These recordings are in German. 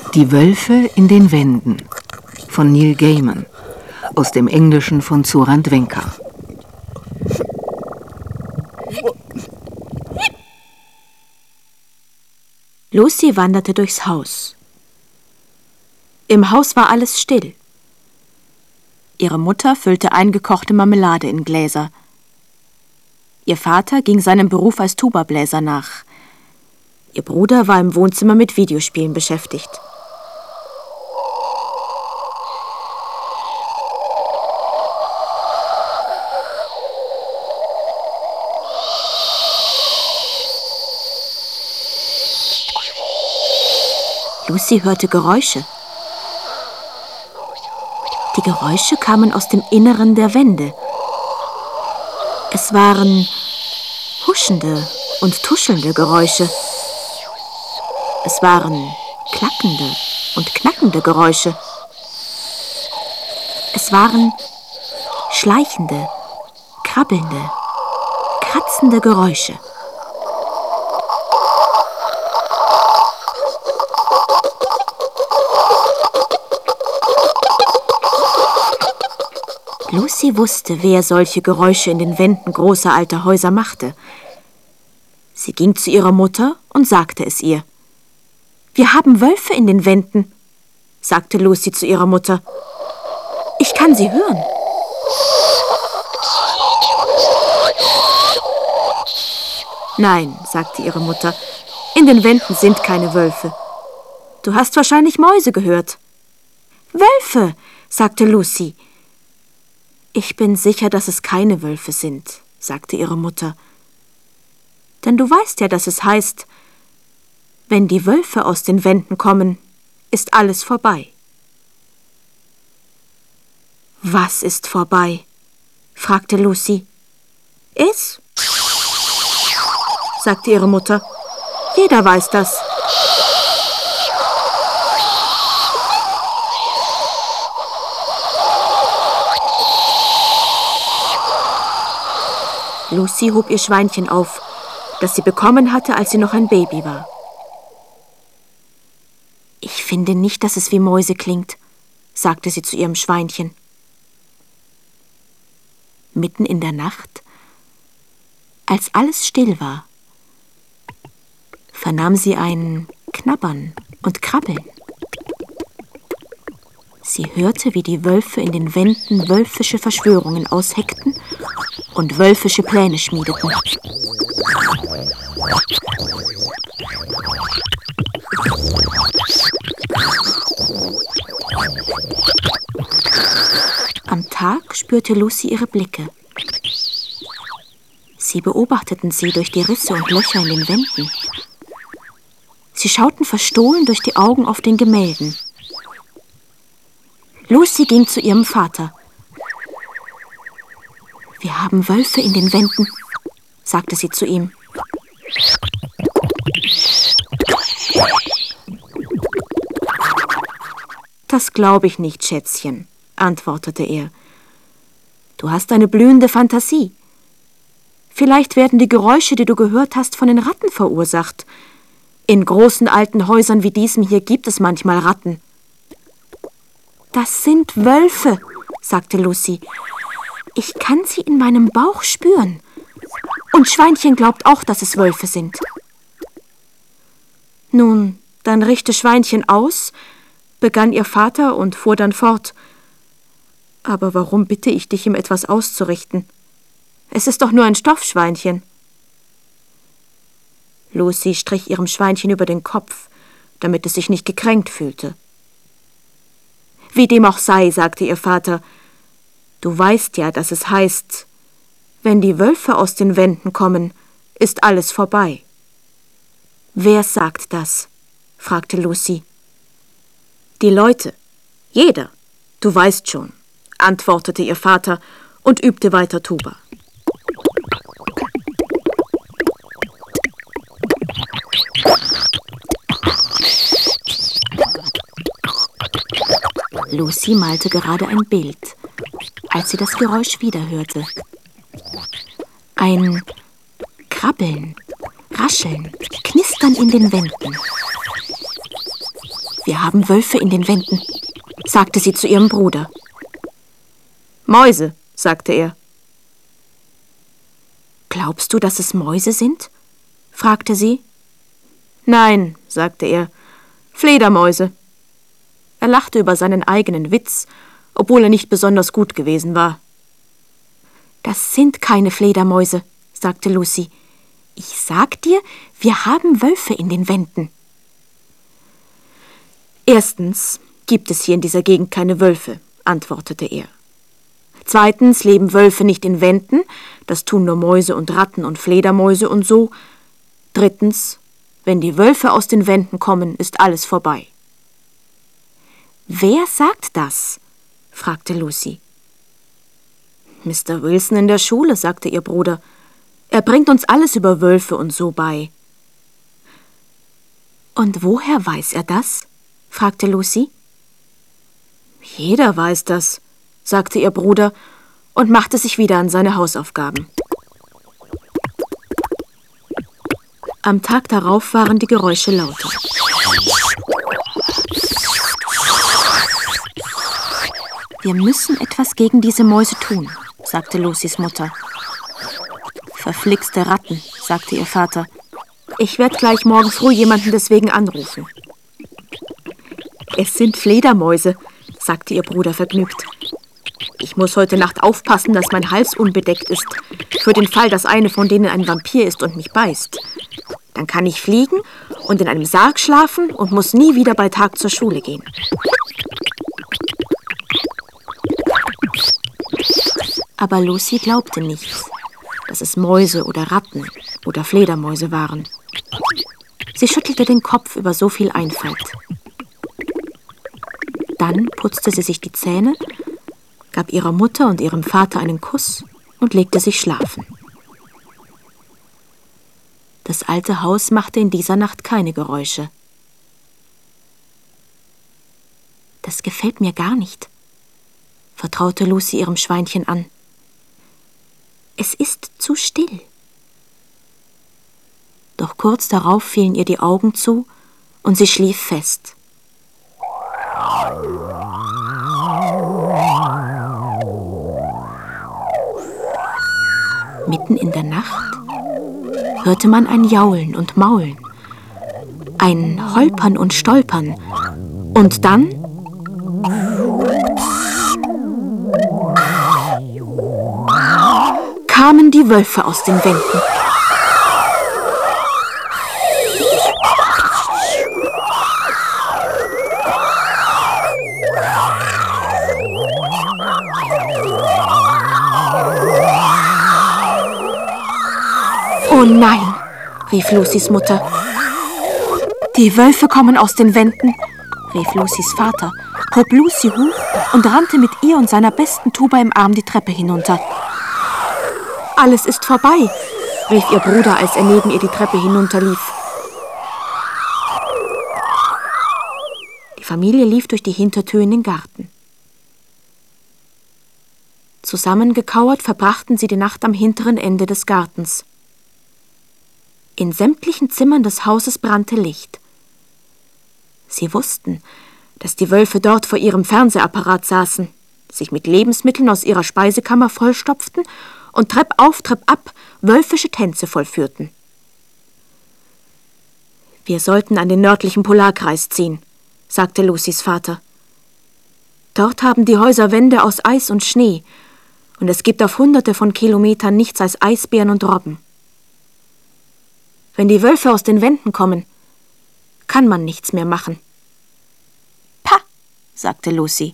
Die Wölfe in den Wänden von Neil Gaiman, aus dem Englischen von Zoran Dwenka. Lucy wanderte durchs Haus. Im Haus war alles still. Ihre Mutter füllte eingekochte Marmelade in Gläser. Ihr Vater ging seinem Beruf als Tubabläser nach. Ihr Bruder war im Wohnzimmer mit Videospielen beschäftigt. Lucy hörte Geräusche. Die Geräusche kamen aus dem Inneren der Wände. Es waren huschende und tuschelnde Geräusche. Es waren klackende und knackende Geräusche. Es waren schleichende, krabbelnde, kratzende Geräusche. Lucy wusste, wer solche Geräusche in den Wänden großer alter Häuser machte. Sie ging zu ihrer Mutter und sagte es ihr. »Wir haben Wölfe in den Wänden«, sagte Lucy zu ihrer Mutter. »Ich kann sie hören.« »Nein«, sagte ihre Mutter, »in den Wänden sind keine Wölfe. Du hast wahrscheinlich Mäuse gehört.« »Wölfe«, sagte Lucy. »Ich bin sicher, dass es keine Wölfe sind«, sagte ihre Mutter. »Denn du weißt ja, dass es heißt, wenn die Wölfe aus den Wänden kommen, ist alles vorbei.« »Was ist vorbei?«, fragte Lucy. »Es?«, sagte ihre Mutter. »Jeder weiß das.« Lucy hob ihr Schweinchen auf, das sie bekommen hatte, als sie noch ein Baby war. »Ich finde nicht, dass es wie Mäuse klingt«, sagte sie zu ihrem Schweinchen. Mitten in der Nacht, als alles still war, vernahm sie ein Knabbern und Krabbeln. Sie hörte, wie die Wölfe in den Wänden wölfische Verschwörungen ausheckten und wölfische Pläne schmiedeten. Am Tag spürte Lucy ihre Blicke. Sie beobachteten sie durch die Risse und Löcher in den Wänden. Sie schauten verstohlen durch die Augen auf den Gemälden. Lucy ging zu ihrem Vater. »Wir haben Wölfe in den Wänden«, sagte sie zu ihm. »Das glaube ich nicht, Schätzchen«, antwortete er. »Du hast eine blühende Fantasie. Vielleicht werden die Geräusche, die du gehört hast, von den Ratten verursacht. In großen alten Häusern wie diesem hier gibt es manchmal Ratten.« »Das sind Wölfe«, sagte Lucy. »Ich kann sie in meinem Bauch spüren. Und Schweinchen glaubt auch, dass es Wölfe sind.« »Nun, dann richte Schweinchen aus«, begann ihr Vater und fuhr dann fort. »Aber warum bitte ich dich, ihm etwas auszurichten? Es ist doch nur ein Stoffschweinchen.« Lucy strich ihrem Schweinchen über den Kopf, damit es sich nicht gekränkt fühlte. »Wie dem auch sei«, sagte ihr Vater, »du weißt ja, dass es heißt, wenn die Wölfe aus den Wänden kommen, ist alles vorbei.« »Wer sagt das?«, fragte Lucy. »Die Leute. Jeder. Du weißt schon«, antwortete ihr Vater und übte weiter Tuba. Lucy malte gerade ein Bild, als sie das Geräusch wieder hörte. Ein Krabbeln, Rascheln, Knistern in den Wänden. Wir haben Wölfe in den Wänden, sagte sie zu ihrem Bruder. Mäuse, sagte er. Glaubst du, dass es Mäuse sind? Fragte sie. Nein, sagte er, Fledermäuse. Er lachte über seinen eigenen Witz, obwohl er nicht besonders gut gewesen war. Das sind keine Fledermäuse, sagte Lucy. Ich sag dir, wir haben Wölfe in den Wänden. Erstens gibt es hier in dieser Gegend keine Wölfe, antwortete er. Zweitens leben Wölfe nicht in Wänden, das tun nur Mäuse und Ratten und Fledermäuse und so. Drittens, wenn die Wölfe aus den Wänden kommen, ist alles vorbei. »Wer sagt das?« fragte Lucy. »Mr. Wilson in der Schule«, sagte ihr Bruder. »Er bringt uns alles über Wölfe und so bei.« »Und woher weiß er das?« fragte Lucy. »Jeder weiß das«, sagte ihr Bruder und machte sich wieder an seine Hausaufgaben. Am Tag darauf waren die Geräusche lauter. »Wir müssen etwas gegen diese Mäuse tun«, sagte Lucys Mutter. »Verflixte Ratten«, sagte ihr Vater. »Ich werde gleich morgen früh jemanden deswegen anrufen.« »Es sind Fledermäuse«, sagte ihr Bruder vergnügt. »Ich muss heute Nacht aufpassen, dass mein Hals unbedeckt ist, für den Fall, dass eine von denen ein Vampir ist und mich beißt. Dann kann ich fliegen und in einem Sarg schlafen und muss nie wieder bei Tag zur Schule gehen.« Aber Lucy glaubte nicht, dass es Mäuse oder Ratten oder Fledermäuse waren. Sie schüttelte den Kopf über so viel Einfalt. Dann putzte sie sich die Zähne, gab ihrer Mutter und ihrem Vater einen Kuss und legte sich schlafen. Das alte Haus machte in dieser Nacht keine Geräusche. »Das gefällt mir gar nicht«, vertraute Lucy ihrem Schweinchen an. »Es ist zu still.« Doch kurz darauf fielen ihr die Augen zu und sie schlief fest. Mitten in der Nacht hörte man ein Jaulen und Maulen, ein Holpern und Stolpern und dann kamen die Wölfe aus den Wänden. »Oh nein«, rief Lucys Mutter. »Die Wölfe kommen aus den Wänden«, rief Lucys Vater, hob Lucy hoch und rannte mit ihr und seiner besten Tuba im Arm die Treppe hinunter. »Alles ist vorbei«, rief ihr Bruder, als er neben ihr die Treppe hinunterlief. Die Familie lief durch die Hintertür in den Garten. Zusammengekauert verbrachten sie die Nacht am hinteren Ende des Gartens. In sämtlichen Zimmern des Hauses brannte Licht. Sie wussten, dass die Wölfe dort vor ihrem Fernsehapparat saßen, sich mit Lebensmitteln aus ihrer Speisekammer vollstopften und treppauf, treppab wölfische Tänze vollführten. »Wir sollten an den nördlichen Polarkreis ziehen«, sagte Lucys Vater. »Dort haben die Häuser Wände aus Eis und Schnee, und es gibt auf Hunderte von Kilometern nichts als Eisbären und Robben. Wenn die Wölfe aus den Wänden kommen, kann man nichts mehr machen.« »Pah«, sagte Lucy.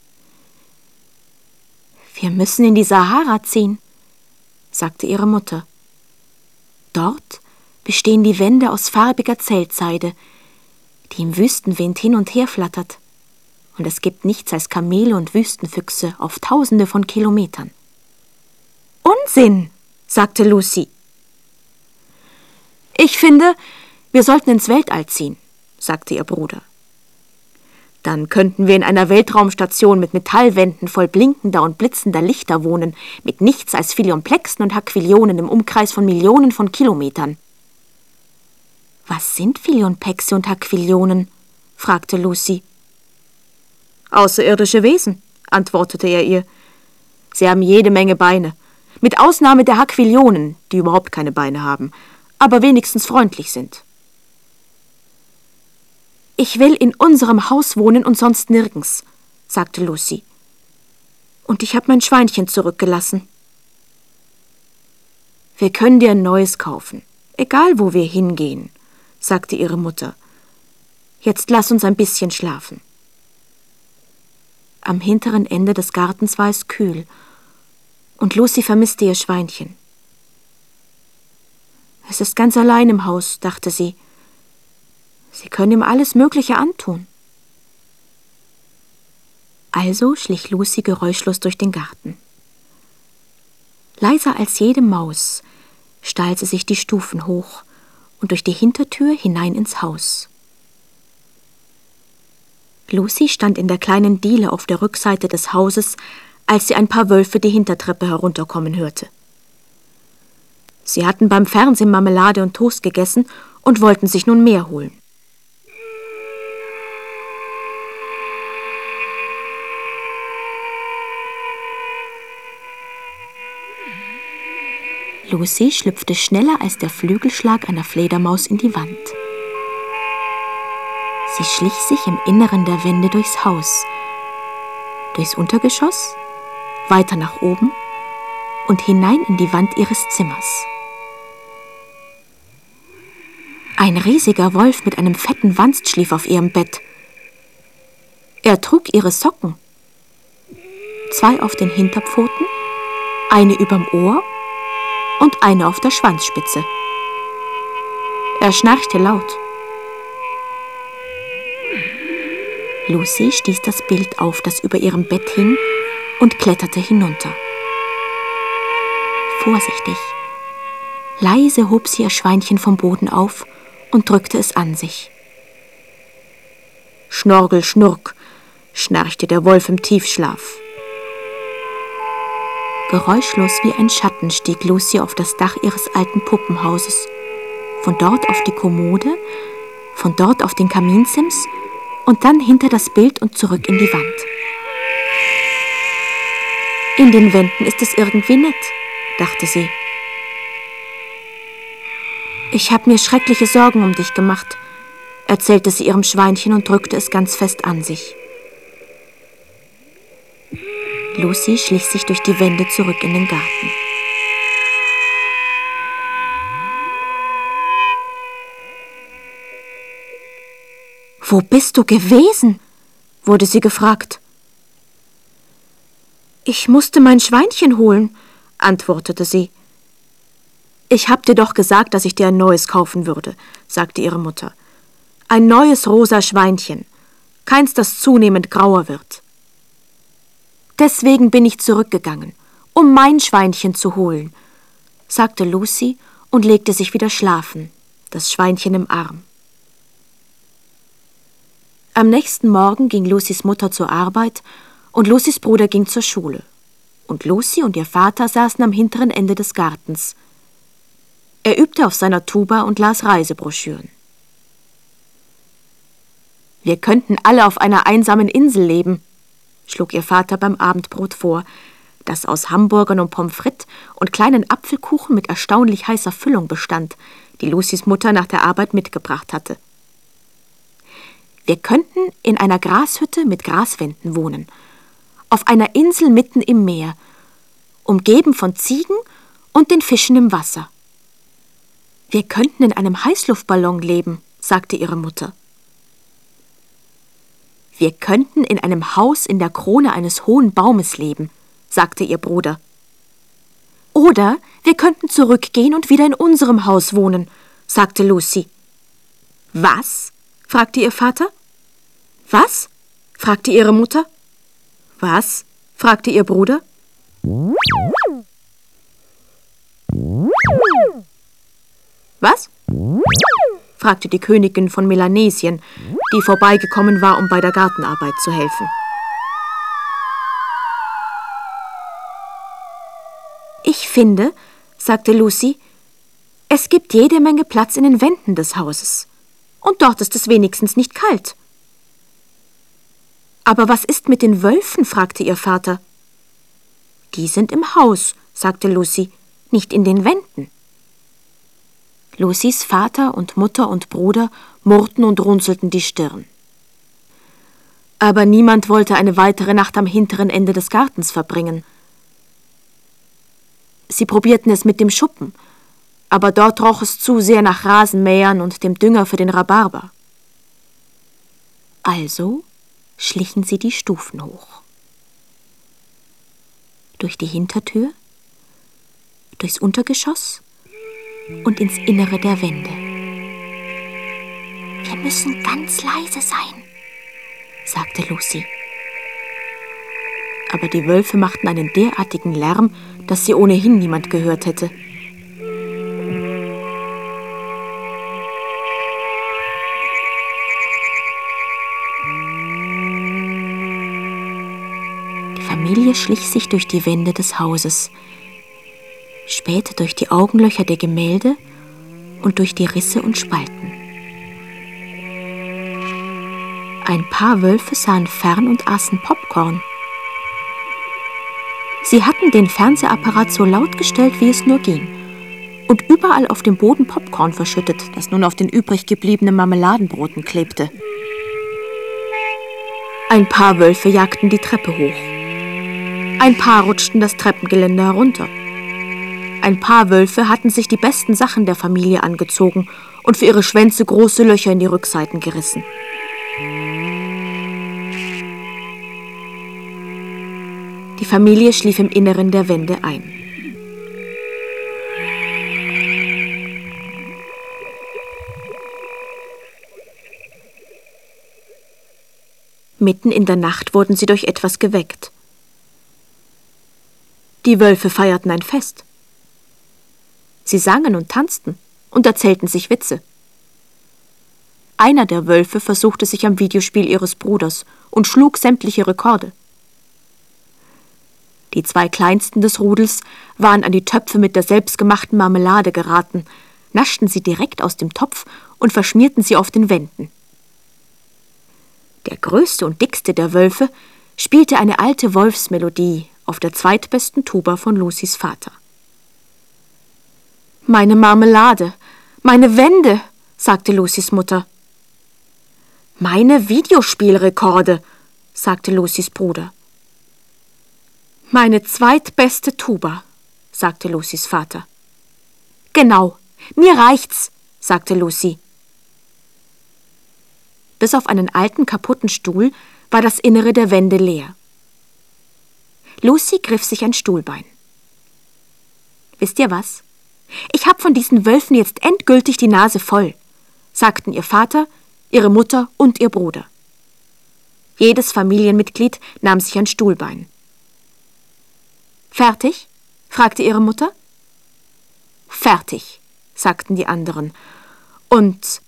»Wir müssen in die Sahara ziehen«, sagte ihre Mutter. »Dort bestehen die Wände aus farbiger Zeltseide, die im Wüstenwind hin und her flattert. Und es gibt nichts als Kamele und Wüstenfüchse auf Tausende von Kilometern.« »Unsinn«, sagte Lucy. »Ich finde, wir sollten ins Weltall ziehen«, sagte ihr Bruder. »Dann könnten wir in einer Weltraumstation mit Metallwänden voll blinkender und blitzender Lichter wohnen, mit nichts als Filionplexen und Haquillionen im Umkreis von Millionen von Kilometern.« »Was sind Filionplexe und Haquillionen?« fragte Lucy. »Außerirdische Wesen«, antwortete er ihr. »Sie haben jede Menge Beine, mit Ausnahme der Haquilionen, die überhaupt keine Beine haben, aber wenigstens freundlich sind.« »Ich will in unserem Haus wohnen und sonst nirgends«, sagte Lucy. »Und ich habe mein Schweinchen zurückgelassen.« »Wir können dir ein neues kaufen, egal wo wir hingehen«, sagte ihre Mutter. »Jetzt lass uns ein bisschen schlafen.« Am hinteren Ende des Gartens war es kühl, und Lucy vermisste ihr Schweinchen. »Es ist ganz allein im Haus«, dachte sie. »Sie können ihm alles Mögliche antun.« Also schlich Lucy geräuschlos durch den Garten. Leiser als jede Maus stahl sie sich die Stufen hoch und durch die Hintertür hinein ins Haus. Lucy stand in der kleinen Diele auf der Rückseite des Hauses, als sie ein paar Wölfe die Hintertreppe herunterkommen hörte. Sie hatten beim Fernsehen Marmelade und Toast gegessen und wollten sich nun mehr holen. Lucy schlüpfte schneller als der Flügelschlag einer Fledermaus in die Wand. Sie schlich sich im Inneren der Wände durchs Haus, durchs Untergeschoss, weiter nach oben und hinein in die Wand ihres Zimmers. Ein riesiger Wolf mit einem fetten Wanst schlief auf ihrem Bett. Er trug ihre Socken, 2 auf den Hinterpfoten, eine überm Ohr und eine auf der Schwanzspitze. Er schnarchte laut. Lucy stieß das Bild auf, das über ihrem Bett hing, und kletterte hinunter. Vorsichtig, leise hob sie ihr Schweinchen vom Boden auf und drückte es an sich. »Schnorgel, Schnurk«, schnarchte der Wolf im Tiefschlaf. Geräuschlos wie ein Schatten stieg Lucy auf das Dach ihres alten Puppenhauses, von dort auf die Kommode, von dort auf den Kaminsims und dann hinter das Bild und zurück in die Wand. »In den Wänden ist es irgendwie nett«, dachte sie. »Ich habe mir schreckliche Sorgen um dich gemacht«, erzählte sie ihrem Schweinchen und drückte es ganz fest an sich. Lucy schlich sich durch die Wände zurück in den Garten. »Wo bist du gewesen?«, wurde sie gefragt. »Ich musste mein Schweinchen holen«, antwortete sie. »Ich hab dir doch gesagt, dass ich dir ein neues kaufen würde«, sagte ihre Mutter. »Ein neues rosa Schweinchen, keins, das zunehmend grauer wird.« »Deswegen bin ich zurückgegangen, um mein Schweinchen zu holen«, sagte Lucy und legte sich wieder schlafen, das Schweinchen im Arm. Am nächsten Morgen ging Lucys Mutter zur Arbeit und Lucys Bruder ging zur Schule. Und Lucy und ihr Vater saßen am hinteren Ende des Gartens. Er übte auf seiner Tuba und las Reisebroschüren. »Wir könnten alle auf einer einsamen Insel leben«, schlug ihr Vater beim Abendbrot vor, das aus Hamburgern und Pommes frites und kleinen Apfelkuchen mit erstaunlich heißer Füllung bestand, die Lucys Mutter nach der Arbeit mitgebracht hatte. »Wir könnten in einer Grashütte mit Graswänden wohnen, auf einer Insel mitten im Meer, umgeben von Ziegen und den Fischen im Wasser. Wir könnten in einem Heißluftballon leben«, sagte ihre Mutter. »Wir könnten in einem Haus in der Krone eines hohen Baumes leben«, sagte ihr Bruder. »Oder wir könnten zurückgehen und wieder in unserem Haus wohnen«, sagte Lucy. »Was?«, fragte ihr Vater. »Was?«, fragte ihre Mutter. »Was?«, fragte ihr Bruder. »Was?«, fragte die Königin von Melanesien, die vorbeigekommen war, um bei der Gartenarbeit zu helfen. »Ich finde«, sagte Lucy, »es gibt jede Menge Platz in den Wänden des Hauses. Und dort ist es wenigstens nicht kalt. »Aber was ist mit den Wölfen?« fragte ihr Vater. »Die sind im Haus«, sagte Lucy, »nicht in den Wänden.« Lucys Vater und Mutter und Bruder murrten und runzelten die Stirn. Aber niemand wollte eine weitere Nacht am hinteren Ende des Gartens verbringen. Sie probierten es mit dem Schuppen, aber dort roch es zu sehr nach Rasenmähern und dem Dünger für den Rhabarber. Also schlichen sie die Stufen hoch. Durch die Hintertür, durchs Untergeschoss und ins Innere der Wände. »Wir müssen ganz leise sein«, sagte Lucy. Aber die Wölfe machten einen derartigen Lärm, dass sie ohnehin niemand gehört hätte. Die Familie schlich sich durch die Wände des Hauses, spähte durch die Augenlöcher der Gemälde und durch die Risse und Spalten. Ein paar Wölfe sahen fern und aßen Popcorn. Sie hatten den Fernsehapparat so laut gestellt, wie es nur ging, und überall auf dem Boden Popcorn verschüttet, das nun auf den übrig gebliebenen Marmeladenbroten klebte. Ein paar Wölfe jagten die Treppe hoch. Ein paar rutschten das Treppengeländer herunter. Ein paar Wölfe hatten sich die besten Sachen der Familie angezogen und für ihre Schwänze große Löcher in die Rückseiten gerissen. Die Familie schlief im Inneren der Wände ein. Mitten in der Nacht wurden sie durch etwas geweckt. Die Wölfe feierten ein Fest. Sie sangen und tanzten und erzählten sich Witze. Einer der Wölfe versuchte sich am Videospiel ihres Bruders und schlug sämtliche Rekorde. Die zwei Kleinsten des Rudels waren an die Töpfe mit der selbstgemachten Marmelade geraten, naschten sie direkt aus dem Topf und verschmierten sie auf den Wänden. Der größte und dickste der Wölfe spielte eine alte Wolfsmelodie auf der zweitbesten Tuba von Lucys Vater. »Meine Marmelade, meine Wände«, sagte Lucys Mutter. »Meine Videospielrekorde«, sagte Lucys Bruder. »Meine zweitbeste Tuba«, sagte Lucys Vater. »Genau, mir reicht's«, sagte Lucy. Bis auf einen alten, kaputten Stuhl war das Innere der Wände leer. Lucy griff sich ein Stuhlbein. »Wisst ihr was? Ich hab von diesen Wölfen jetzt endgültig die Nase voll«, sagten ihr Vater, ihre Mutter und ihr Bruder. Jedes Familienmitglied nahm sich ein Stuhlbein. »Fertig?« fragte ihre Mutter. »Fertig«, sagten die anderen. Und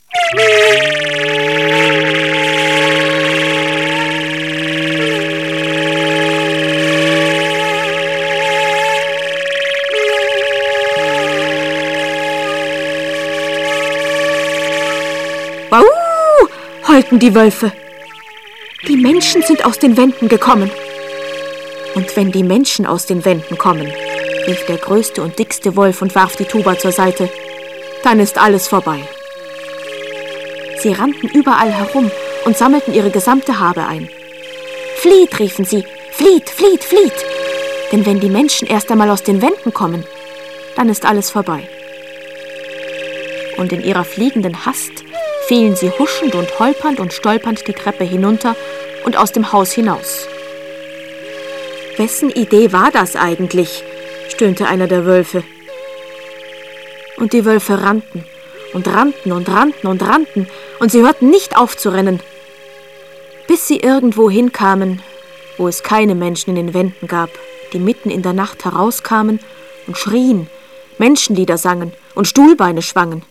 »Wau«, heulten die Wölfe. »Die Menschen sind aus den Wänden gekommen.« »Und wenn die Menschen aus den Wänden kommen«, rief der größte und dickste Wolf und warf die Tuba zur Seite, »dann ist alles vorbei.« Sie rannten überall herum und sammelten ihre gesamte Habe ein. »Flieht«, riefen sie, »flieht, flieht, flieht! Denn wenn die Menschen erst einmal aus den Wänden kommen, dann ist alles vorbei.« Und in ihrer fliegenden Hast fielen sie huschend und holpernd und stolpernd die Treppe hinunter und aus dem Haus hinaus. »Wessen Idee war das eigentlich?«, stöhnte einer der Wölfe. Und die Wölfe rannten und rannten und rannten und rannten, und sie hörten nicht auf zu rennen, bis sie irgendwo hinkamen, wo es keine Menschen in den Wänden gab, die mitten in der Nacht herauskamen und schrien, Menschenlieder sangen und Stuhlbeine schwangen.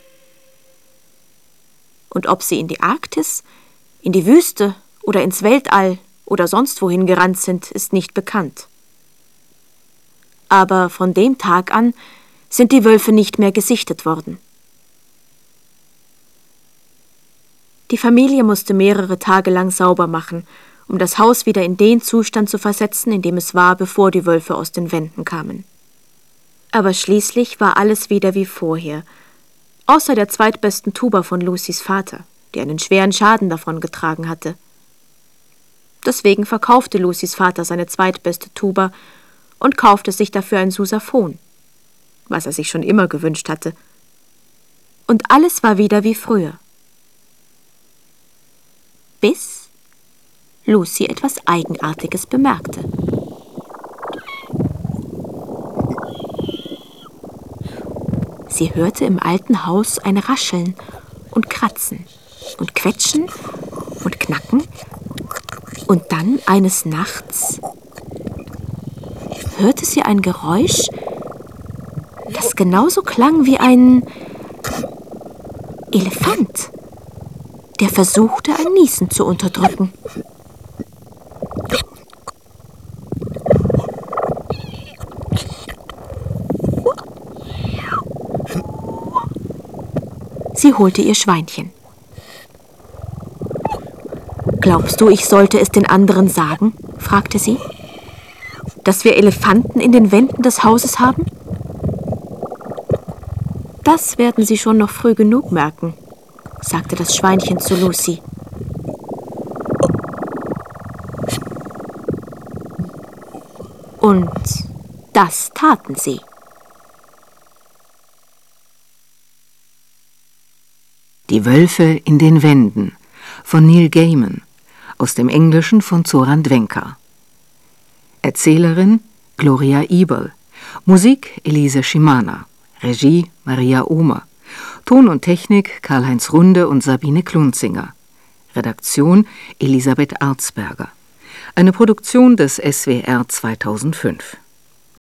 Und ob sie in die Arktis, in die Wüste oder ins Weltall oder sonst wohin gerannt sind, ist nicht bekannt. Aber von dem Tag an sind die Wölfe nicht mehr gesichtet worden. Die Familie musste mehrere Tage lang sauber machen um das Haus wieder in den Zustand zu versetzen, in dem es war, bevor die Wölfe aus den Wänden kamen. Aber schließlich war alles wieder wie vorher, außer der zweitbesten Tuba von Lucys Vater, die einen schweren Schaden davon getragen hatte. Deswegen verkaufte Lucys Vater seine zweitbeste Tuba und kaufte sich dafür ein Sousaphon, was er sich schon immer gewünscht hatte. Und alles war wieder wie früher. Bis Lucy etwas Eigenartiges bemerkte. Sie hörte im alten Haus ein Rascheln und Kratzen und Quetschen und Knacken. Und dann eines Nachts hörte sie ein Geräusch, das genauso klang wie ein Elefant, der versuchte, ein Niesen zu unterdrücken. Sie holte ihr Schweinchen. »Glaubst du, ich sollte es den anderen sagen?« fragte sie. »Dass wir Elefanten in den Wänden des Hauses haben?« »Das werden sie schon noch früh genug merken«, sagte das Schweinchen zu Lucy. Und das taten sie. Die Wölfe in den Wänden von Neil Gaiman, aus dem Englischen von Zoran Dwenka. Erzählerin Gloria Eberl, Musik Elise Schimana, Regie Maria Ohmer, Ton und Technik Karl-Heinz Runde und Sabine Klunzinger, Redaktion Elisabeth Arzberger. Eine Produktion des SWR 2005.